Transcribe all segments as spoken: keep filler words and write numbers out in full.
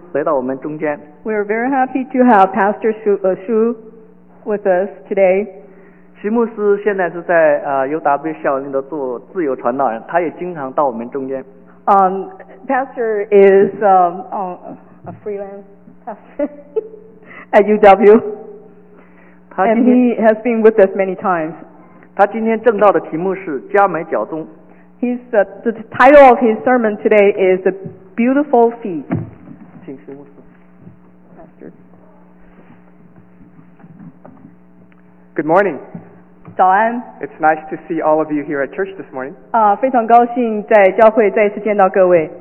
来到我们中间。 We are very happy to have Pastor Shu, uh, Shu with us today. 徐牧师现在是在呃 U W 校里的做自由传道人，他也经常到我们中间。 Um, Pastor is um, uh, a freelance pastor at U W, 他 and 今天 he has been with us many times. 他今天正道的题目是佳美脚中。 He's, uh, the title of his sermon today is The Beautiful Feet. 请徐牧师。 Pastor. Good morning. 早安， It's nice to see all of you here at church this morning. 啊、非常高兴在教会再一次见到各位。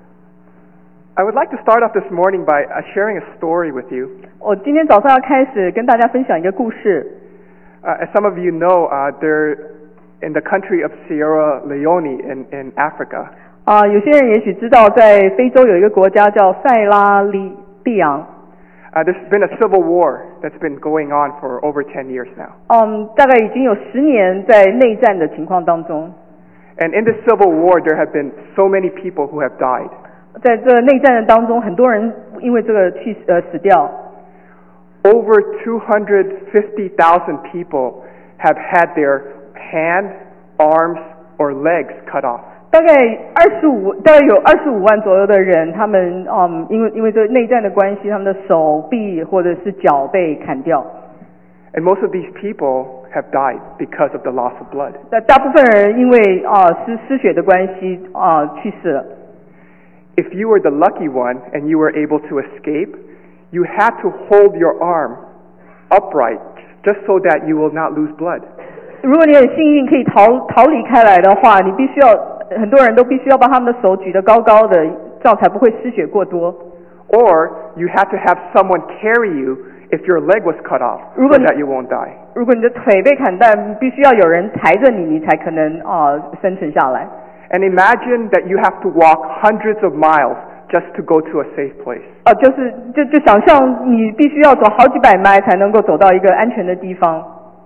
I would like to start off this morning by uh, sharing a story with you. 我今天早上要开始跟大家分享一个故事。 Uh, as some of you know, uh, they're in the country of Sierra Leone in, in Africa. 啊、有些人也许知道，在非洲有一个国家叫塞拉利利昂。 Uh, there's been a civil war that's been going on for over ten years now. 嗯，大概已经有十年在内战的情况当中。 And in this civil war, there have been so many people who have died. 在这内战的当中，很多人因为这个去呃死掉。 Over two hundred fifty thousand people have had their hand, arms, or legs cut off. 大概二十五，大概有二十五万左右的人，他们嗯，因为因为这内战的关系，他们的手臂或者是脚被砍掉。 And most of these people have died because of the loss of blood. 那大部分人因为啊、失失血的关系啊、去世了。 If you were the lucky one and you were able to escape, you had to hold your arm upright just so that you will not lose blood. 如果你很幸运可以逃逃离开来的话，你必须要很多人都必须要把他们的手举得高高的，这样才不会失血过多。 Or you had to have someone carry you if your leg was cut off so 如果你- that you won't die. 如果你的腿被砍断，必须要有人抬着你，你才可能啊、生存下来。 And imagine that you have to walk hundreds of miles just to go to a safe place. 哦、就是就就想象你必须要走好几百迈才能够走到一个安全的地方。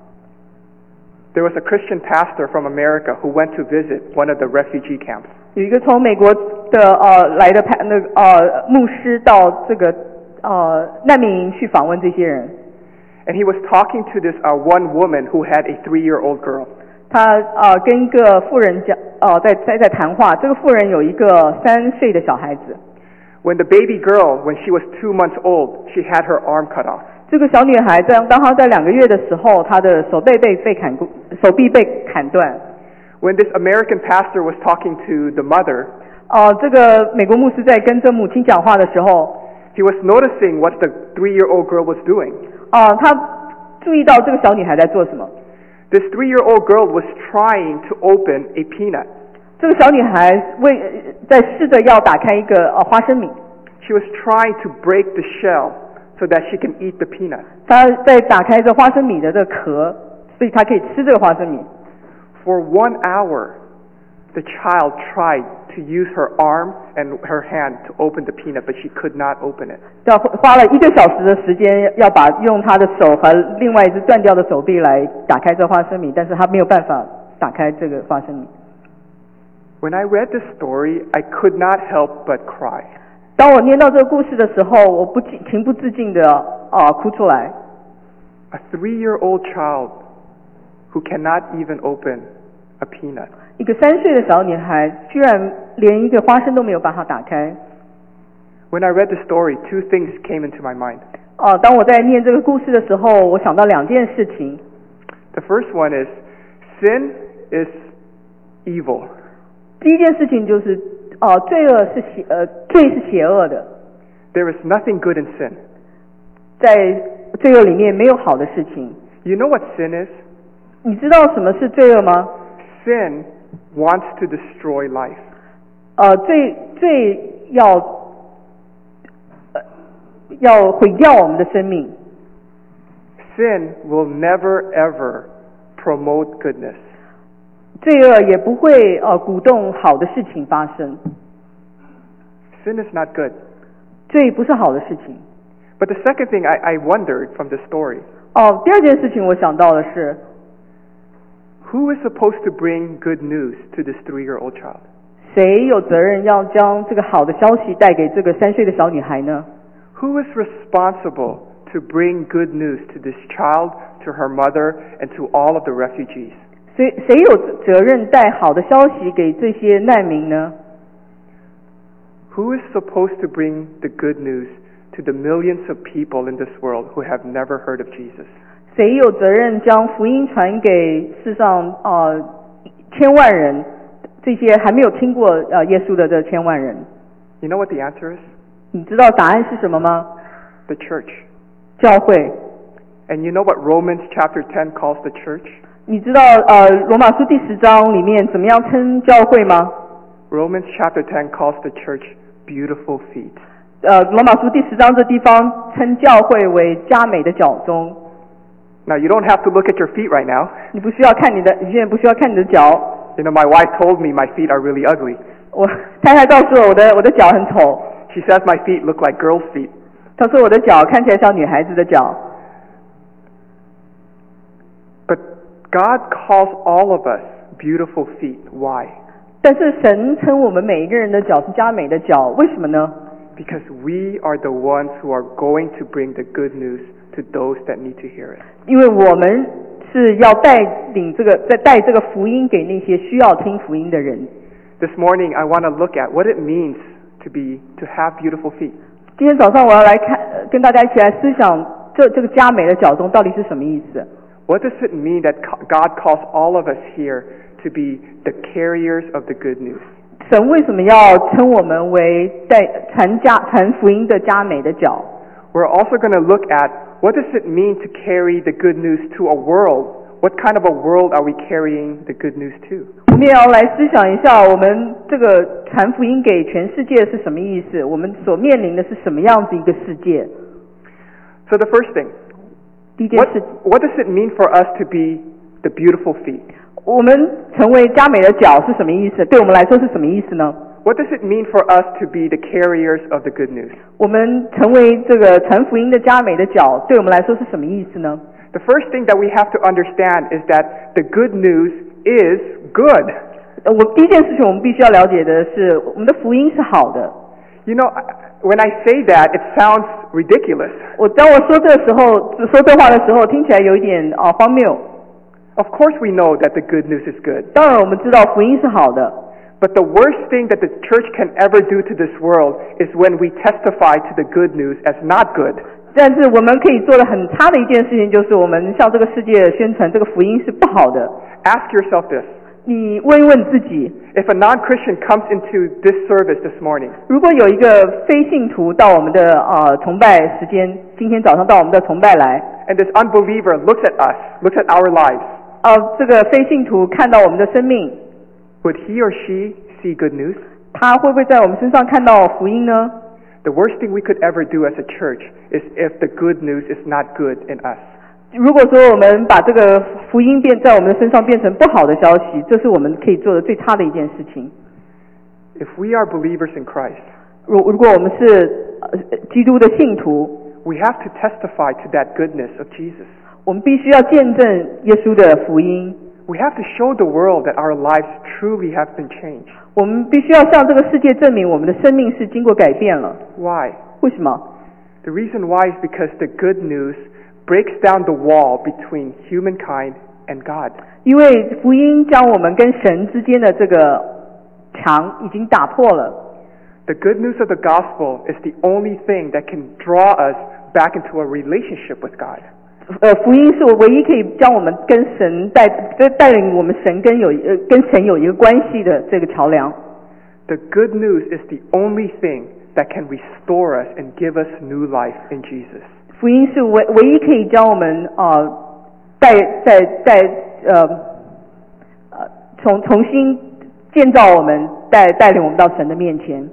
There was a Christian pastor from America who went to visit one of the refugee camps. 有一个从美国的呃来的派那个呃牧师到这个呃难民营去访问这些人， And he was talking to this uh, one woman who had a three-year-old girl. 他呃跟一个妇人讲呃在在在谈话，这个妇人有一个三岁的小孩子， When the baby girl, when she was two months old, she had her arm cut off. 这个小女孩在当她在两个月的时候，她的手背被被砍过，手臂被砍断。 When this American pastor was talking to the mother, 哦、这个美国牧师在跟这母亲讲话的时候， he was noticing what the three-year-old girl was doing. 哦、他注意到这个小女孩在做什么。 This three-year-old girl was trying to open a peanut. 这个小女孩为在试着要打开一个呃花生米， She was trying to break the shell so that she can eat the peanut. 她在打开这花生米的这个壳，所以她可以吃这个花生米。 For one hour, the child tried to use her arm and her hand to open the peanut, but she could not open it. 要花了一个小时的时间，要把用她的手和另外一只断掉的手臂来打开这花生米，但是她没有办法打开这个花生米。 When I read this story, I could not help but cry. 当我念到这个故事的时候，我不禁情不自禁的啊、哭出来。 A three-year-old child who cannot even open a peanut. 一个三岁的小女孩，居然连一个花生都没有办法打开。 When I read the story, two things came into my mind. 哦、当我在念这个故事的时候，我想到两件事情。 The first one is sin is evil. 第一件事情就是，哦、罪恶是邪，呃，罪是邪恶的， There is nothing good in sin. 在罪恶里面没有好的事情。 You know what sin is? 你知道什么是罪恶吗？ Sin wants to destroy life. 呃，罪罪要，呃，要毁掉我们的生命。 Sin will never ever promote goodness. 罪恶也不会呃鼓动好的事情发生。 Sin is not good. 罪不是好的事情。 But the second thing I, I wondered from the story, 哦，第二件事情我想到的是， who is supposed to bring good news to this three-year-old child? 谁有责任要将这个好的消息带给这个三岁的小女孩呢？ Who is responsible to bring good news to this child, to her mother, and to all of the refugees? 谁谁有责任带好的消息给这些难民呢？ Who is supposed to bring the good news to the millions of people in this world who have never heard of Jesus? 谁有责任将福音传给世上呃千万人，这些还没有听过呃耶稣的这千万人？ You know what the answer is? 你知道答案是什么吗？ The church. 教会。 And you know what Romans chapter ten calls the church? 你知道呃罗马书第十章里面怎么样称教会吗？ Romans chapter ten calls the church beautiful feet. 呃罗马书第十章这地方称教会为佳美的脚中。 Now you don't have to look at your feet right now. 你不需要看你的，你现在不需要看你的脚。 You know, my wife told me my feet are really ugly. 我太太告诉我我的我的脚很丑， She says my feet look like girls' feet. 她说我的脚看起来像女孩子的脚。 But God calls all of us beautiful feet. Why? 但是神称我们每一个人的脚是佳美的脚，为什么呢？ Because we are the ones who are going to bring the good news to those that need to hear it. 因为我们是要带领这个，在带这个福音给那些需要听福音的人。 This morning I want to look at what it means to be to have beautiful feet. 今天早上我要来看，呃跟大家一起来思想这这个佳美的脚中到底是什么意思？ What does it mean that God calls all of us here to be the carriers of the good news? 神为什么要称我们为带传家传福音的佳美的脚？ We're also going to look at what does it mean to carry the good news to a world? What kind of a world are we carrying the good news to? 我们也要来思想一下，我们这个传福音给全世界是什么意思？我们所面临的是什么样子一个世界？ So the first thing, 第一件 what, 事， what does it mean for us to be the beautiful feet? 我们成为佳美的脚是什么意思？对我们来说是什么意思呢？ What does it mean for us to be the carriers of the good news? 我们成为这个传福音的佳美的脚，对我们来说是什么意思呢？ The first thing that we have to understand is that the good news is good. 呃我第一件事情我们必须要了解的是，我们的福音是好的。 You know, when I say that, it sounds ridiculous. 我当我说这个时候说这话的时候，听起来有一点啊、呃、荒谬。 Of course we know that the good news is good. 当然我们知道福音是好的。 But the worst thing that the church can ever do to this world is when we testify to the good news as not good. 但是我们可以做的很差的一件事情，就是我们向这个世界宣传这个福音是不好的。 Ask yourself this. 你问一问自己， If a non-Christian comes into this service this morning, 如果有一个非信徒到我们的呃崇拜时间，今天早上到我们的崇拜来， and this unbeliever looks at us, looks at our lives, 呃，这个非信徒看到我们的生命， would he or she see good news? 他会不会在我们身上看到福音呢？ The worst thing we could ever do as a church is if the good news is not good in us. 如果说我们把这个福音变在我们的身上变成不好的消息，这是我们可以做的最差的一件事情。 If we are believers in Christ, 如如果我们是呃基督的信徒， we have to testify to that goodness of Jesus. 我们必须要见证耶稣的福音。 We have to show the world that our lives truly have been changed. 我们必须要向这个世界证明我们的生命是经过改变了。 Why? 为什么？ The reason why is because the good news breaks down the wall between humankind and God. 因为福音将我们跟神之间的这个墙已经打破了。 The good news of the gospel is the only thing that can draw us back into a relationship with God. 呃，福音是我唯一可以将我们跟神带带领我们神跟有呃跟神有一个关系的这个桥梁。 The good news is the only thing that can restore us and give us new life in Jesus. 福音是唯唯一可以将我们呃带带带呃呃重重新建造我们，带带领我们到神的面前。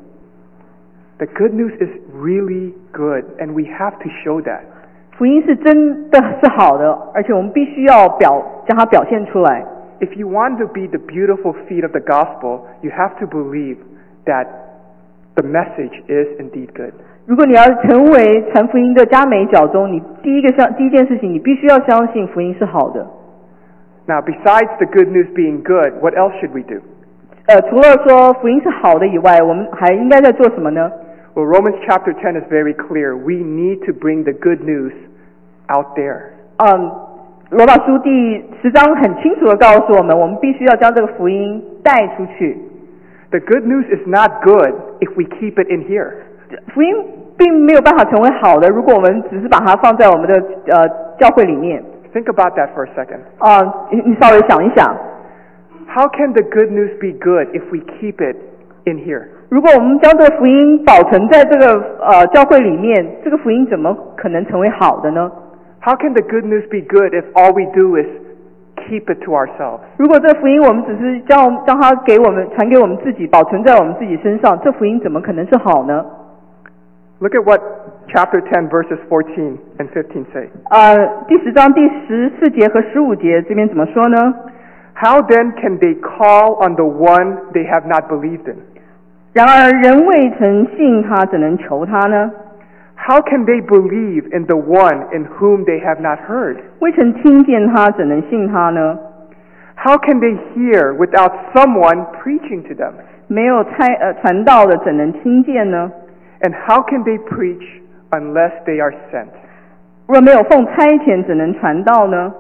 The good news is really good, and we have to show that. 福音是真的是好的，而且我们必须要表将它表现出来。 If you want to be the beautiful feet of the gospel, you have to believe that the message is indeed good. 如果你要成为传福音的佳美脚中，你第一个相第一件事情，你必须要相信福音是好的。 Now, besides the good news being good, what else should we do? 呃，除了说福音是好的以外，我们还应该在做什么呢？ Well, Romans chapter ten is very clear. We need to bring the good news out there. 嗯，罗马书第十章很清楚的告诉我们，我们必须要将这个福音带出去。 The good news is not good if we keep it in here. 福音并没有办法成为好的，如果我们只是把它放在我们的呃教会里面。 Think about that for a second. 啊、你你稍微想一想， How can the good news be good if we keep it in here? 如果我们将这个福音保存在这个呃教会里面，这个福音怎么可能成为好的呢？ How can the good news be good if all we do is keep it to ourselves? 如果这个福音我们只是将将它给我们传给我们自己，保存在我们自己身上，这福音怎么可能是好呢？ Look at what chapter ten verses fourteen and fifteen say. 呃，第十章第十四节和十五节这边怎么说呢？ How then can they call on the one they have not believed in? 然而人未曾信他，怎能求他呢？ How can they believe in the one in whom they have not heard? 未曾听见他，怎能信他呢？ How can they hear without someone preaching to them? 没有差呃传道的，怎能听见呢？ And how can they preach unless they are sent? 若没有奉差遣，怎能传道呢？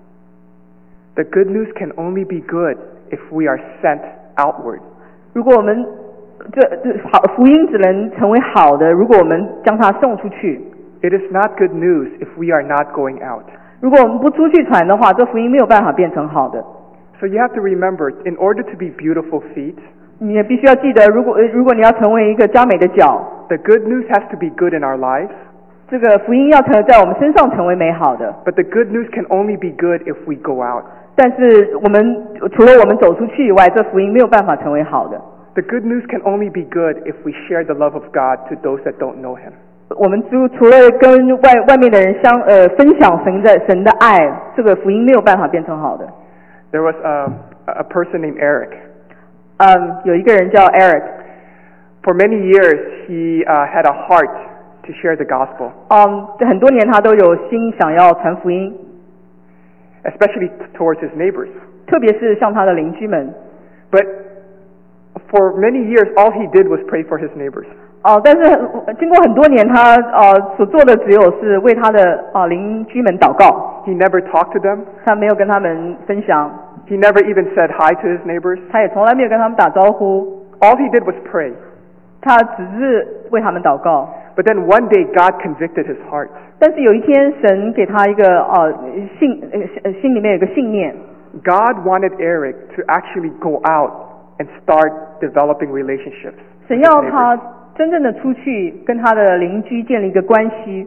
The good news can only be good if we are sent outward. 如果我们这这好福音只能成为好的，如果我们将它送出去。 It is not good news if we are not going out. 如果我们不出去传的话，这福音没有办法变成好的。 So you have to remember, in order to be beautiful feet, 你也必须要记得，如果呃如果你要成为一个佳美的脚， the good news has to be good in our lives, 这个福音要成在我们身上成为美好的。 but the good news can only be good if we go out. 但是我们除了我们走出去以外，这福音没有办法成为好的。 The good news can only be good if we share the love of God to those that don't know Him. 我们除除了跟外外面的人相呃分享神的神的爱，这个福音没有办法变成好的。 There was a, a person named Eric. 嗯，有一个人叫 Eric， For many years, he uh, had a heart to share the gospel, 嗯，很多年他都有心想要传福音， especially t- towards his neighbors. 特别是向他的邻居们。 But for many years, all he did was pray for his neighbors. 哦、但是很经过很多年，他呃所做的只有是为他的啊、邻居们祷告， He never talked to them. 他没有跟他们分享， He never even said hi to his neighbors. 他也从来没有跟他们打招呼， All he did was pray. 他只是为他们祷告。 But then one day, God convicted his heart. 但是有一天，神给他一个呃信呃呃心里面有个信念， God wanted Eric to actually go out and start developing relationships 神 with 要 his 他 neighbors. 真正的出去跟他的邻居建立一个关系。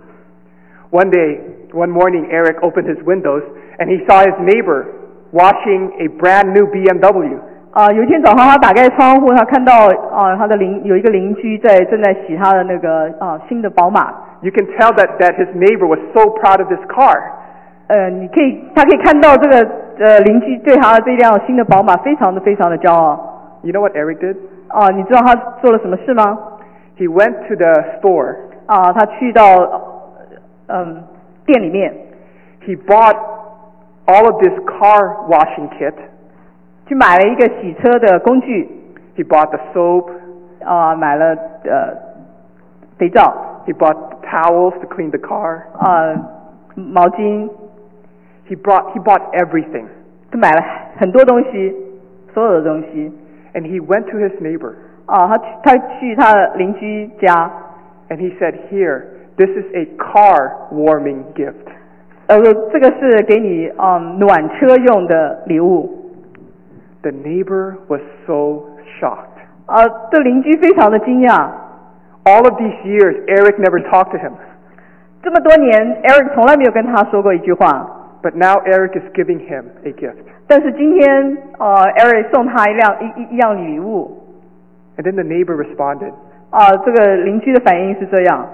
One day, one morning, Eric opened his windows and he saw his neighbor washing a brand new B M W. 啊、有一天早上，他打开窗户，他看到啊、他的邻有一个邻居在正在洗他的那个啊、新的宝马。 You can tell that, that his neighbor was so proud of this car. 呃，你可以，他可以看到这个呃邻居对他这辆新的宝马非常的非常的骄傲。 You know what Eric did? 啊、你知道他做了什么事吗？ He went to the store. 啊、他去到嗯店里面 He bought all of this car washing kit. 去买了一个洗车的工具， He bought the soap. 啊、买了呃肥皂， He bought towels to clean the car. 啊、毛巾， He brought, he bought everything. 他买了很多东西，所有的东西。 And he went to his neighbor 啊、他去他去他的邻居家， and he said, "Here, this is a car warming gift." 呃，这个是给你嗯暖车用的礼物。 The neighbor was so shocked. 啊、这邻居非常的惊讶。 All of these years, Eric never talked to him. 这么多年 ，Eric 从来没有跟他说过一句话。 But now Eric is giving him a gift. 但是今天，呃，Eric 送他一辆一一一样礼物。 And then the neighbor responded, 啊、这个邻居的反应是这样：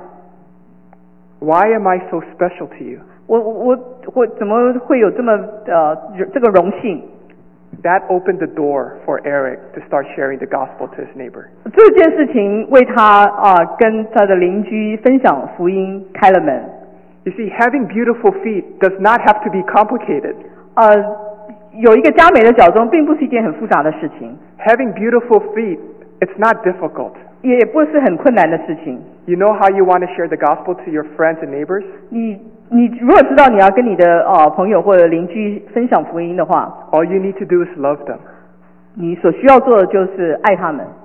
"Why am I so special to you?" 我我我我怎么会有这么呃这个荣幸？ That opened the door for Eric to start sharing the gospel to his neighbor. 这件事情为他啊、跟他的邻居分享福音开了门。 You see, having beautiful feet does not have to be complicated. 呃，有一个佳美的脚中，并不是一件很复杂的事情。 Having beautiful feet, it's not difficult. 也不是很困难的事情。 You know how you want to share the gospel to your friends and neighbors? 你你如果知道你要跟你的呃朋友或者邻居分享福音的话， All you need to do is love them. 你所需要做的就是爱他们。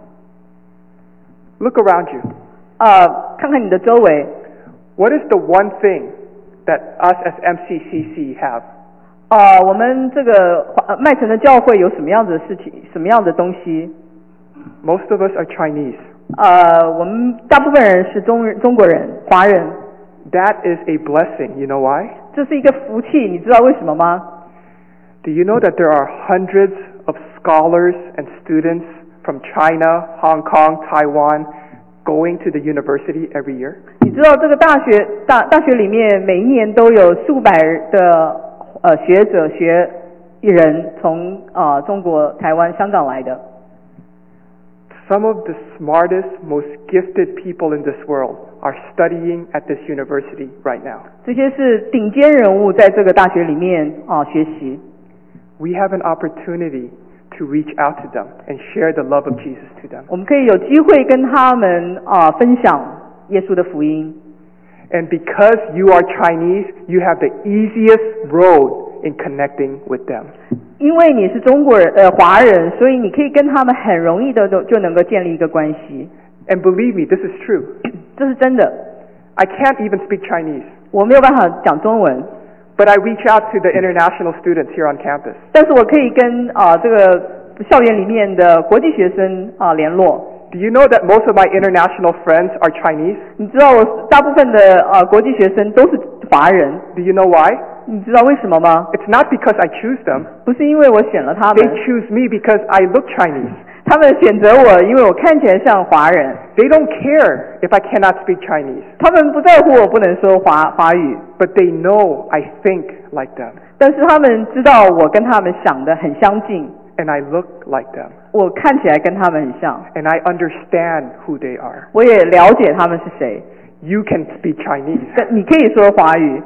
Look around you. 呃，看看你的周围， What is the one thing that us as M C C C have? 呃，我们这个呃麦城的教会有什么样子的事情，什么样的东西？ Most of us are Chinese. 呃，我们大部分人是中人中国人，华人， That is a blessing. You know why? 这是一个福气，你知道为什么吗？ Do you know that there are hundreds of scholars and students from China, Hong Kong, Taiwan going to the university every year? 你知道这个大学大大学里面每一年都有数百的呃学者学人从呃中国、台湾、香港来的。 Some of the smartest, most gifted people in this world are studying at this university right now. 这些是顶尖人物在这个大学里面啊、学习。 We have an opportunity to reach out to them and share the love of Jesus to them. 我们可以有机会跟他们啊、分享耶稣的福音。 And because you are Chinese, you have the easiest road in connecting with them. 因为你是中国人呃华人，所以你可以跟他们很容易的就就能够建立一个关系。 And believe me, this is true. 这是真的。 I can't even speak Chinese, 我没有办法讲中文， but I reach out to the international students here on campus. 但是我可以跟啊、这个校园里面的国际学生啊、联络。 Do you know that most of my international friends are Chinese? 你知道我大部分的呃国际学生都是华人， Do you know why? 你知道为什么吗？ It's not because I choose them. 不是因为我选了他 They 们， choose me because I look Chinese. 他们选择我，因为我看起来像华人。 They don't care if I cannot speak Chinese, 他们不在乎我不能说华华语， but they know I think like them 但是他们知道我跟他们想的很相近， and I look like them 我看起来跟他们很像， and I understand who they are. 我也了解他们是谁。 You can speak Chinese. 但你可以说华语，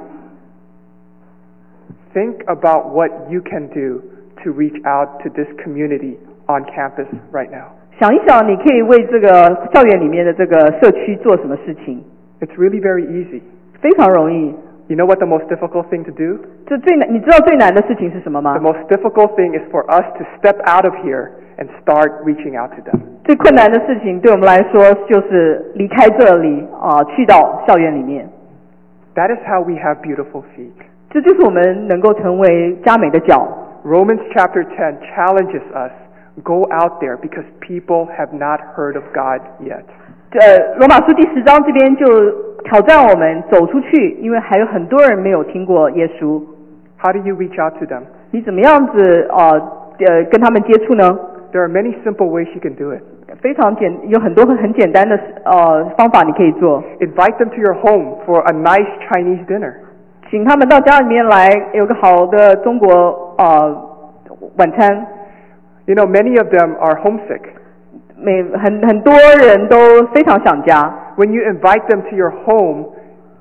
Think about what you can do to reach out to this community on campus right now. 想一想，你可以为这个校园里面的这个社区做什么事情？ It's really very easy. 非常容易。 You know what the most difficult thing to do? 这最难，你知道最难的事情是什么吗 The？most difficult thing is for us to step out of here and start reaching out to them. 最困难的事情对我们来说就是离开这里啊、去到校园里面。 That is how we have beautiful feet. 这就是我们能够成为佳美的脚。 Romans chapter ten challenges us, go out there because people have not heard of God yet. 呃，罗马书第十章这边就挑战我们走出去，因为还有很多人没有听过耶稣。 How do you reach out to them? 你怎么样子呃呃跟他们接触呢？ There are many simple ways you can do it. 非常简，有很多很简单的呃方法你可以做。 Invite them to your home for a nice Chinese dinner. 请他们到家里面来，有个好的中国呃晚餐。 You know, many of them are homesick. 每很很多人都非常想家。 When you invite them to your home,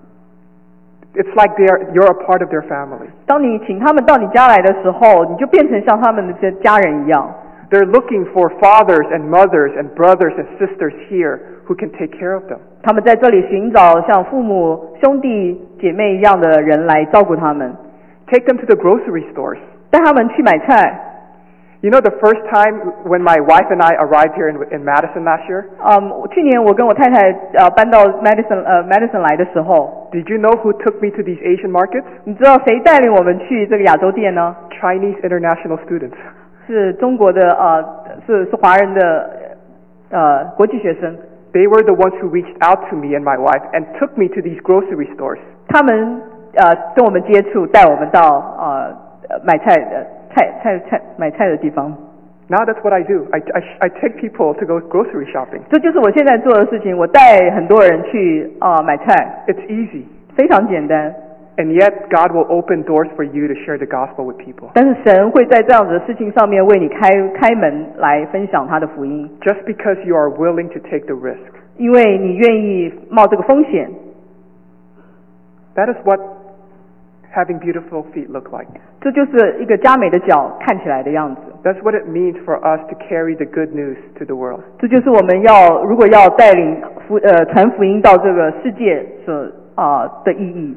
it's like they are, you're a part of their family. 当你请他们到你家来的时候，你就变成像他们的这家人一样。 They're looking for fathers and mothers and brothers and sisters here who can take care of them. 他们在这里寻找像父母、兄弟姐妹一样的人来照顾他们， Take them to the grocery stores. 带他们去买菜。 You know, the first time when my wife and I arrived here in, in Madison last year, 嗯，去年我跟我太太呃搬到 Madison 呃 Madison 来的时候， did you know who took me to these Asian markets? 你知道谁带领我们去这个亚洲店呢？ Chinese international students. 是中国的呃是是华人的呃国际学生， They were the ones who reached out to me and my wife and took me to these grocery stores. 他们呃跟我们接触，带我们到呃买菜的菜菜菜买菜的地方。 Now that's what I do. I, I, I take people to go grocery shopping. 这就是我现在做的事情，我带很多人去啊、呃买菜， It's easy. 非常简单。 And yet God will open doors for you to share the gospel with people. 但是神会在这样子的事情上面为你开开门来分享他的福音， Just because you are willing to take the risk. 因为你愿意冒这个风险。 That is what having beautiful feet look like. 这就是一个佳美的脚看起来的样子。 That's what it means for us to carry the good news to the world. 这就是我们要如果要带领福呃传福音到这个世界所啊、呃、的意义。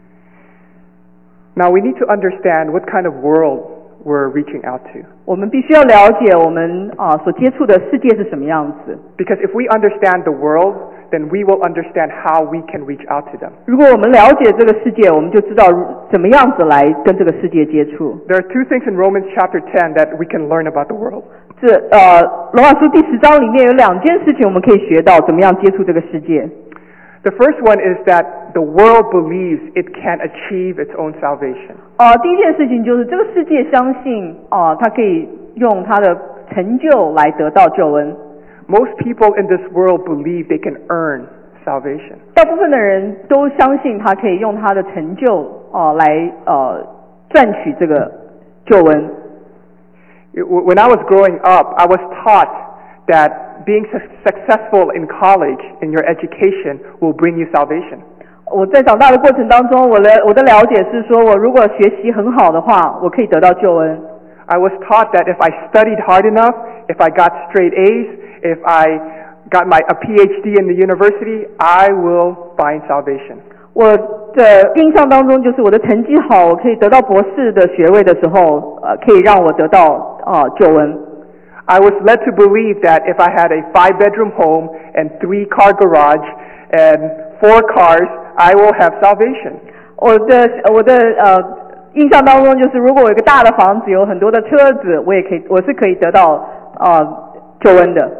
Now we need to understand what kind of world we're reaching out to. 我们必须要了解我们啊、呃、所接触的世界是什么样子。 Because if we understand the world, then we will understand how we can reach out to them. 如果我们了解这个世界，我们就知道怎么样子来跟这个世界接触。 There are two things in Romans chapter ten that we can learn about the world. 这呃罗马书第十章里面有两件事情我们可以学到怎么样接触这个世界。 The first one is that the world believes it can achieve its own salvation. 啊、呃，第一件事情就是这个世界相信啊、呃，它可以用它的成就来得到救恩。 Most people in this world believe they can earn salvation. 大部分的人都相信他可以用他的成就啊、呃、来呃赚取这个救恩。 When I was growing up, I was taught that being su- successful in college in your education will bring you salvation. 我在长大的过程当中，我的我的了解是说，我如果学习很好的话，我可以得到救恩。 I was taught that if I studied hard enough, if I got straight A's, if I got my a P H D in the university, I will find salvation. 我的印象当中，就是我的成绩好，我可以得到博士的学位的时候，呃，可以让我得到啊、呃、救恩。 I was led to believe that if I had a five-bedroom home and three-car garage and four cars, I will have salvation. 我的我的呃印象当中，就是如果我有一个大的房子，有很多的车子，我也可以，我是可以得到啊、呃、救恩的。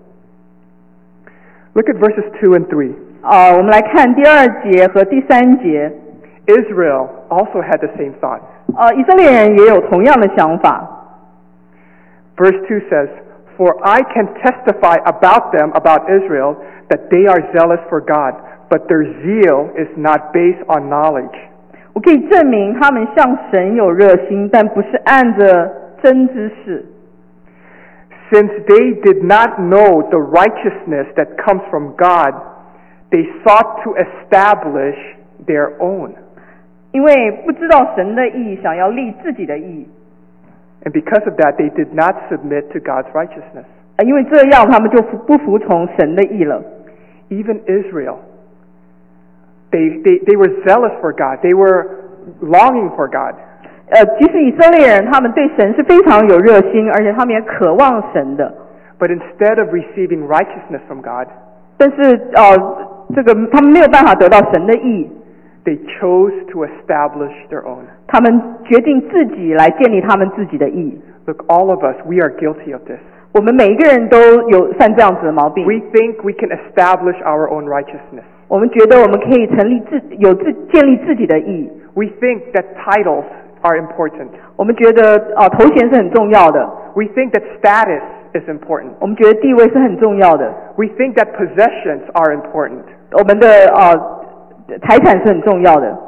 Look at verses two and three. 啊、呃，我们来看第二节和第三节。 Israel also had the same thought. 呃，以色列人也有同样的想法。 Verse two says, For I can testify about them, about Israel, that they are zealous for God, but their zeal is not based on knowledge. 我可以证明他们向神有热心，但不是按着真知识。 Since they did not know the righteousness that comes from God, they sought to establish their own. 因为不知道神的义，想要立自己的义。 And because of that, they did not submit to God's righteousness. 呃因为这样，他们就服不服从神的义了。 Even Israel, they, they, they were zealous for God. They were longing for God. 呃，即使以色列人，他们对神是非常有热心，而且他们也渴望神的。 But instead of receiving righteousness from God, 但是呃，这个他们没有办法得到神的义， they chose to establish their own. 他们决定自己来建立他们自己的义。 Look, all of us, we are guilty of this. 我们每一个人都有犯这样子的毛病。 We think we can establish our own righteousness. 我们觉得我们可以成立自有自建立自己的义。 We think that titles are important. 我们觉得啊、呃、头衔是很重要的。 We think that status is important. 我们觉得地位是很重要的。 We think that possessions are important. 我们的呃财产是很重要的。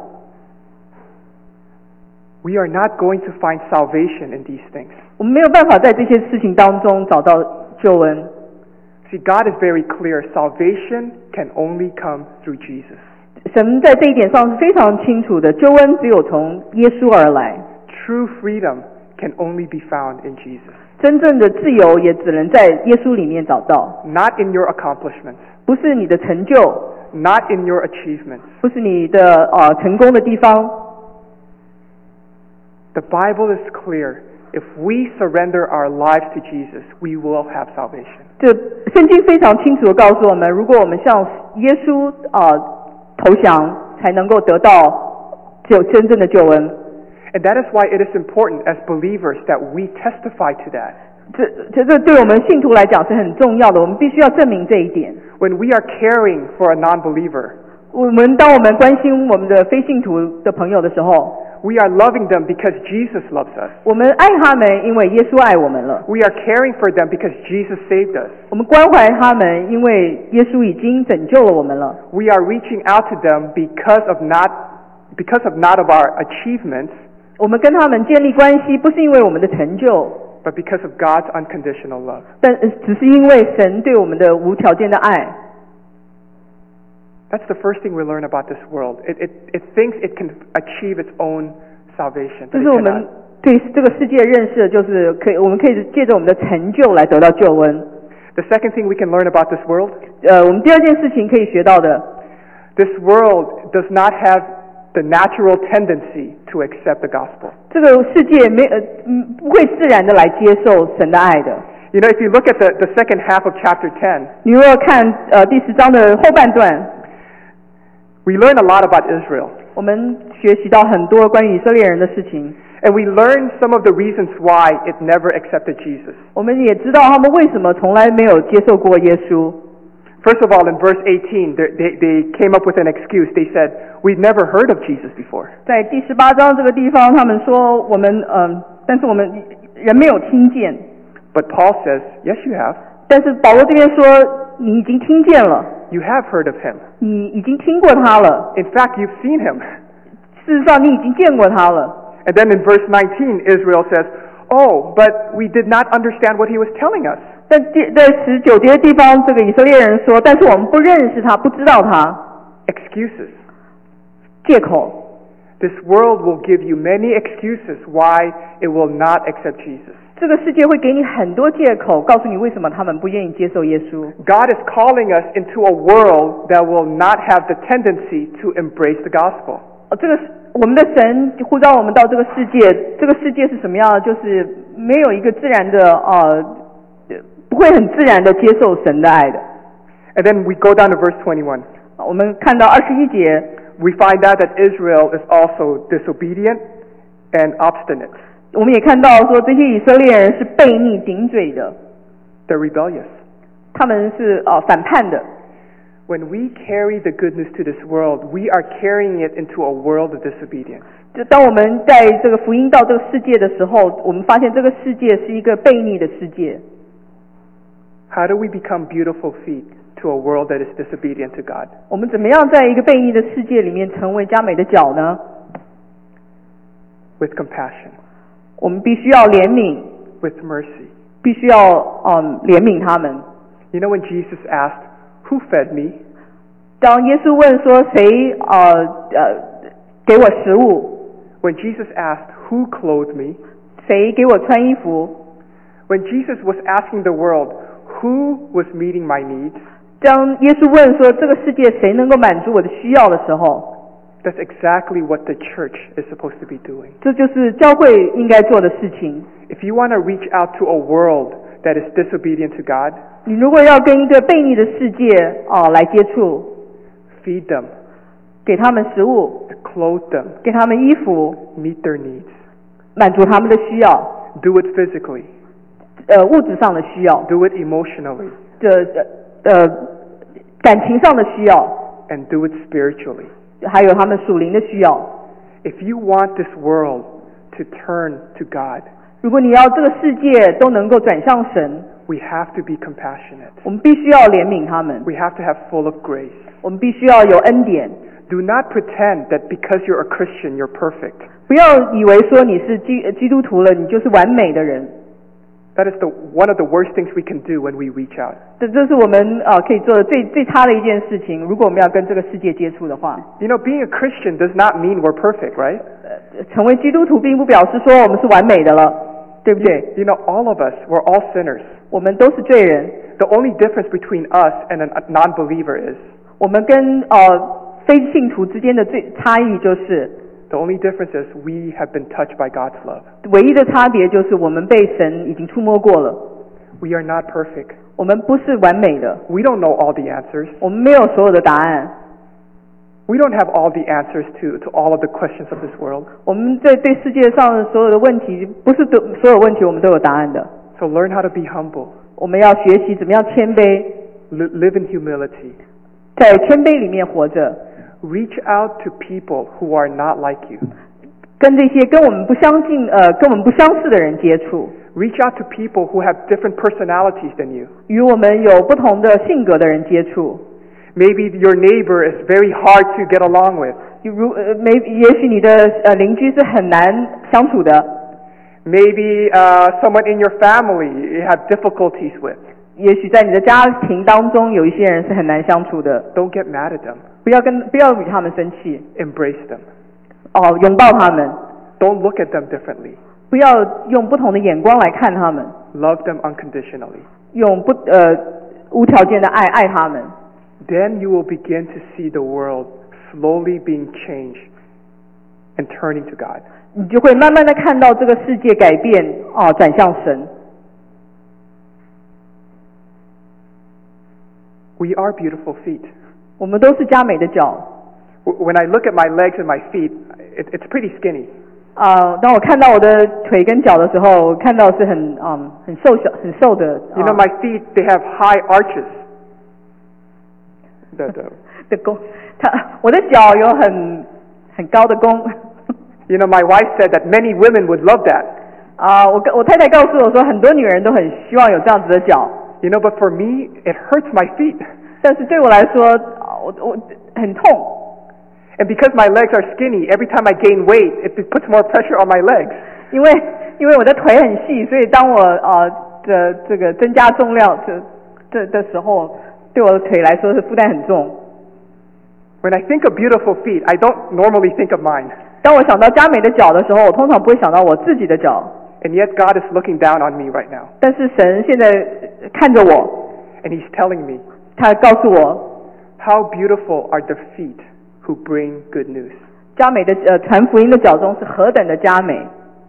We are not going to find salvation in these things. 我们没有办法在这些事情当中找到救恩。 See, God is very clear. Salvation can only come through Jesus. 神在这一点上是非常清楚的，救恩只有从耶稣而来。 True freedom can only be found in Jesus. 真正的自由也只能在耶稣里面找到， Not in your accomplishments. 不是你的成就， Not in your achievements. 不是你的呃成功的地方。 The Bible is clear. If we surrender our lives to Jesus, we will have salvation. 这圣经非常清楚的告诉我们，如果我们向耶稣啊、呃、投降，才能够得到只有真正的救恩。 And that is why it is important as believers that we testify to that. 这这这对我们信徒来讲是很重要的，我们必须要证明这一点。 When we are caring for a non-believer, 我们当我们关心我们的非信徒的朋友的时候， we are loving them because Jesus loves us. 我们爱他们，因为耶稣爱我们了。 We are caring for them because Jesus saved us. 我们关怀他们，因为耶稣已经拯救了我们了。 We are reaching out to them because of not because of not of our achievements, 我们跟他们建立关系，不是因为我们的成就， but because of God's unconditional love. 但只是因为神对我们的无条件的爱。 That's the first thing we learn about this world. It, it, it thinks it can achieve its own salvation. 这 But 是 it 我们 cannot. 对这个世界认识的就是可以，我们可以借着我们的成就来得到救恩。 The second thing we can learn about this world, 呃，我们第二件事情可以学到的， this world does not have the natural tendency to accept the gospel. 这个世界没呃嗯不会自然的来接受神的爱的。 You know, if you look at the, the second half of chapter ten, 你如果看呃第十章的后半段， we learn a lot about Israel. 我们学习到很多关于以色列人的事情， And we learn some of the reasons why it never accepted Jesus. 我们也知道他们为什么从来没有接受过耶稣。 First of all, in verse eighteen, they, they, they came up with an excuse. They said, we've never heard of Jesus before. 在第十八章这个地方，他们说我们嗯、呃，但是我们人没有听见。 But Paul says, yes, you have. 但是保罗这边说你已经听见了， You have heard of him. 你已经听过他了， In fact, you've seen him. 事实上你已经见过他了。 And then in verse nineteen, Israel says, oh, but we did not understand what he was telling us. 在第在十九节的地方，这个以色列人说，但是我们不认识他，不知道他， Excuses. 借口。 This world will give you many excuses why it will not accept Jesus. 这个世界会给你很多借口，告诉你为什么他们不愿意接受耶稣。 God is calling us into a world that will not have the tendency to embrace the gospel. 呃，这个我们的神呼召我们到这个世界，这个世界是什么样的？就是没有一个自然的呃，不会很自然的接受神的爱的。 And then we go down to verse twenty-one. 我们看到二十一节， We find out that Israel is also disobedient and obstinate. 我们也看到说这些以色列人是悖逆顶嘴的， They're rebellious. 他们是呃反叛的。 When we carry the good news to this world, we are carrying it into a world of disobedience. 就当我们带这个福音到这个世界的时候，我们发现这个世界是一个悖逆的世界。 How do we become beautiful feet to a world that is disobedient to God? 我们怎么样在一个悖逆的世界里面成为佳美的脚呢？ With compassion, 我们必须要怜悯， with mercy. 必须要嗯怜悯他们。 You know when Jesus asked, who fed me? 当耶稣问说谁呃呃给我食物， When Jesus asked, who clothed me? 谁给我穿衣服？ When Jesus was asking the world, who was meeting my needs? 当耶稣问说这个世界谁能够满足我的需要的时候， That's exactly what the church is supposed to be doing. 这就是教会应该做的事情。 If you want to reach out to a world that is disobedient to God, 你如果要跟一个悖逆的世界啊、呃来接触， feed them, 给他们食物， clothe them, 给他们衣服， meet their needs. 满足他们的需要， Do it physically, 呃物质上的需要， do it emotionally, 这呃感情上的需要， and do it spiritually. 还有他们属灵的需要。 If you want this world to turn to God, 如果你要这个世界都能够转向神， we have to be compassionate. 我们必须要怜悯他们， We have to have full of grace. 我们必须要有恩典。 Do not pretend that because you're a Christian, you're perfect. 不要以为说你是基基督徒了，你就是完美的人。 That is the, one of the worst things we can do when we reach out. 这这是我们啊、呃、可以做的最最差的一件事情。如果我们要跟这个世界接触的话， You know, being a Christian does not mean we're perfect, right? 呃，成为基督徒并不表示说我们是完美的了，对不对？ You know, all of us, we're all sinners. 我们都是罪人。 The only difference between us and a non-believer is 我们跟呃非信徒之间的最差异就是， the only difference is we have been touched by God's love. 唯一的差别就是我们被神已经触摸过了。 We are not perfect. 我们不是完美的， We don't know all the answers. 我们没有所有的答案， We don't have all the answers to, to all of the questions of this world. 我们在对世界上的所有的问题，不是都所有问题我们都有答案的。 So learn how to be humble. 我们要学习怎么样谦卑， Li- live in humility. 在谦卑里面活着， Reach out to people who are not like you. 跟这些跟我们不相近呃跟我们不相似的人接触， Reach out to people who have different personalities than you. 与我们有不同的性格的人接触。 Maybe your neighbor is very hard to get along with. 如呃没也许你的呃邻居是很难相处的， Maybe uh, someone in your family you have difficulties with. 也许在你的家庭当中有一些人是很难相处的， Don't get mad at them. 不要跟不要与他们生气， Embrace them. 哦拥抱他们， Don't look at them differently. 不要用不同的眼光来看他们， Love them unconditionally. 用不呃无条件的爱爱他们。 Then you will begin to see the world slowly being changed and turning to God. 你就会慢慢的看到这个世界改变啊，转向神。 We are beautiful feet. 我们都是佳美的脚。 When I look at my legs and my feet, it, it's pretty skinny. 啊，当我看到我的腿跟脚的时候，我看到是很嗯很瘦小很瘦的。 You know, my feet, they have high arches. The, the, 的弓，他我的脚有很很高的弓。 you know, my wife said that many women would love that. 啊，我跟我太太告诉我说，很多女人都很希望有这样子的脚。 You know, but for me, it hurts my feet. 但是对我来说，啊我我很痛。 And because my legs are skinny, every time I gain weight, it puts more pressure on my legs. 因为因为我的腿很细，所以当我啊的这个增加重量这这的时候，对我的腿来说是负担很重。 When I think of beautiful feet, I don't normally think of mine. 当我想到佳美的脚的时候，我通常不会想到我自己的脚。 And yet God is looking down on me right now. 但是神现在看着我， And He's telling me, 他告诉我， how beautiful are the feet who bring good news. 佳美的呃传福音的脚中是何等的佳美。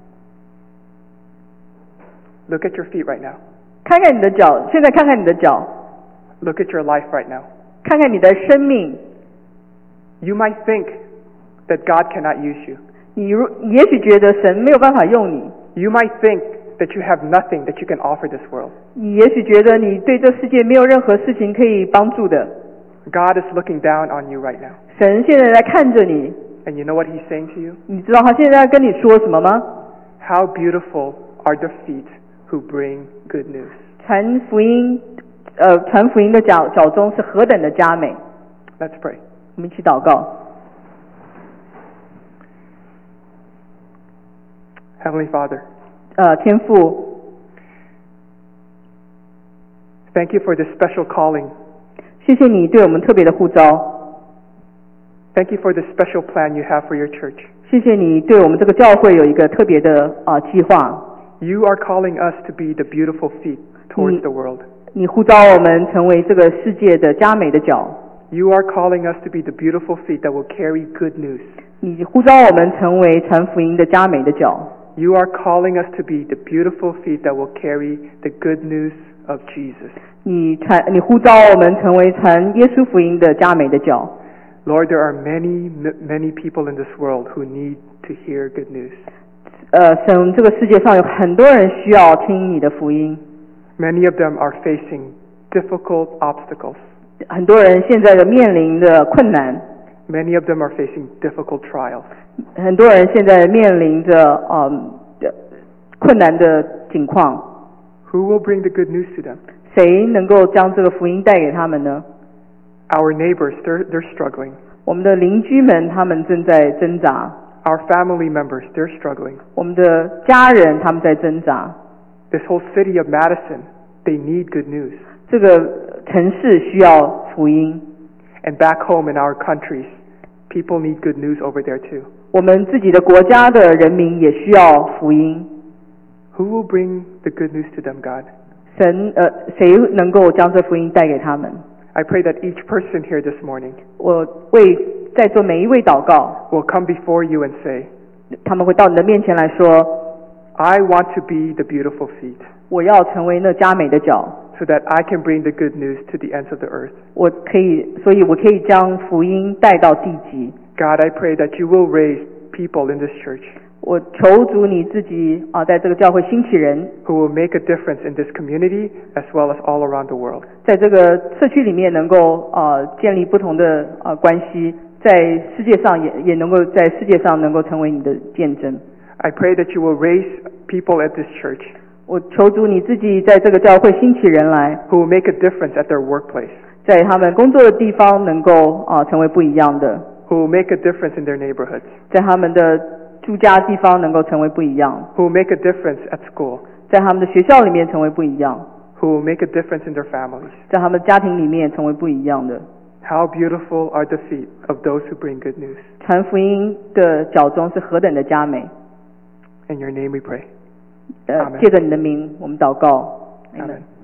Look at your feet right now. 看看你的脚，现在看看你的脚， Look at your life right now. 看看你的生命。 You might think that God cannot use you. 你如你也许觉得神没有办法用你， You might think that you have nothing that you can offer this world. 你也许觉得你对这世界没有任何事情可以帮助的。 God is looking down on you right now. 神现在在看着你， And you know what He's saying to you? 你知道他现在在跟你说什么吗？ How beautiful are the feet who bring good news. 传福音，呃，传福音的脚脚中是何等的佳美。 Let's pray. 我们一起祷告。 Heavenly Father, 呃，天父， thank you for this special calling. 谢谢你对我们特别的呼召， Thank you for the special plan you have for your church. 谢谢你对我们这个教会有一个特别的啊、呃、计划。 You are calling us to be the beautiful feet towards the world. 你呼召我们成为这个世界的佳美的脚， You are calling us to be the beautiful feet that will carry good news. 你呼召我们成为传福音的佳美的脚， You are calling us to be the beautiful feet that will carry the good news of Jesus. 你传你呼召我们成为传耶稣福音的佳美的脚。 Lord, there are many, many people in this world who need to hear good news. 呃，神，这个世界上有很多人需要听你的福音， Many of them are facing difficult obstacles. 很多人现在的面临的困难， Many of them are facing difficult trials. 很多人现在面临着嗯的困难的境况。 Who will bring the good news to them? 谁能够将这个福音带给他们呢？ Our neighbors, they're, they're struggling. 我们的邻居们，他们正在挣扎； Our family members, they're struggling. 我们的家人，他们在挣扎。 This whole city of Madison, they need good news. 这个城市需要福音， And back home in our countries, people need good news over there too. 我们自己的国家的人民也需要福音。 Who will bring the good news to them, God? 神呃，谁能够将这福音带给他们？ I pray that each person here this morning 我为在座每一位祷告， will come before you and say, 他们会到你的面前来说， I want to be the beautiful feet 我要成为那佳美的脚， so that I can bring the good news to the ends of the earth. 我可以，所以我可以将福音带到地极。 God, I pray that you will raise people in this church 我求主你自己啊，在这个教会兴起人， who will make a difference in this community as well as all around the world. 在这个社区里面能够啊建立不同的啊关系，在世界上也也能够在世界上能够成为你的见证。 I pray that you will raise people at this church 我求主你自己在这个教会兴起人来， who will make a difference at their workplace, 在他们工作的地方能够啊成为不一样的， who will make a difference in their neighborhoods, 在他们的住家地方能够成为不一样， who will make a difference at school, 在他们的学校里面成为不一样， who will make a difference in their families. 在他们家庭里面成为不一样的。 How beautiful are the feet of those who bring good news. 传福音的脚中是何等的佳美！ In your name we pray. 呃， Amen 借着你的名，我们祷告。 Amen.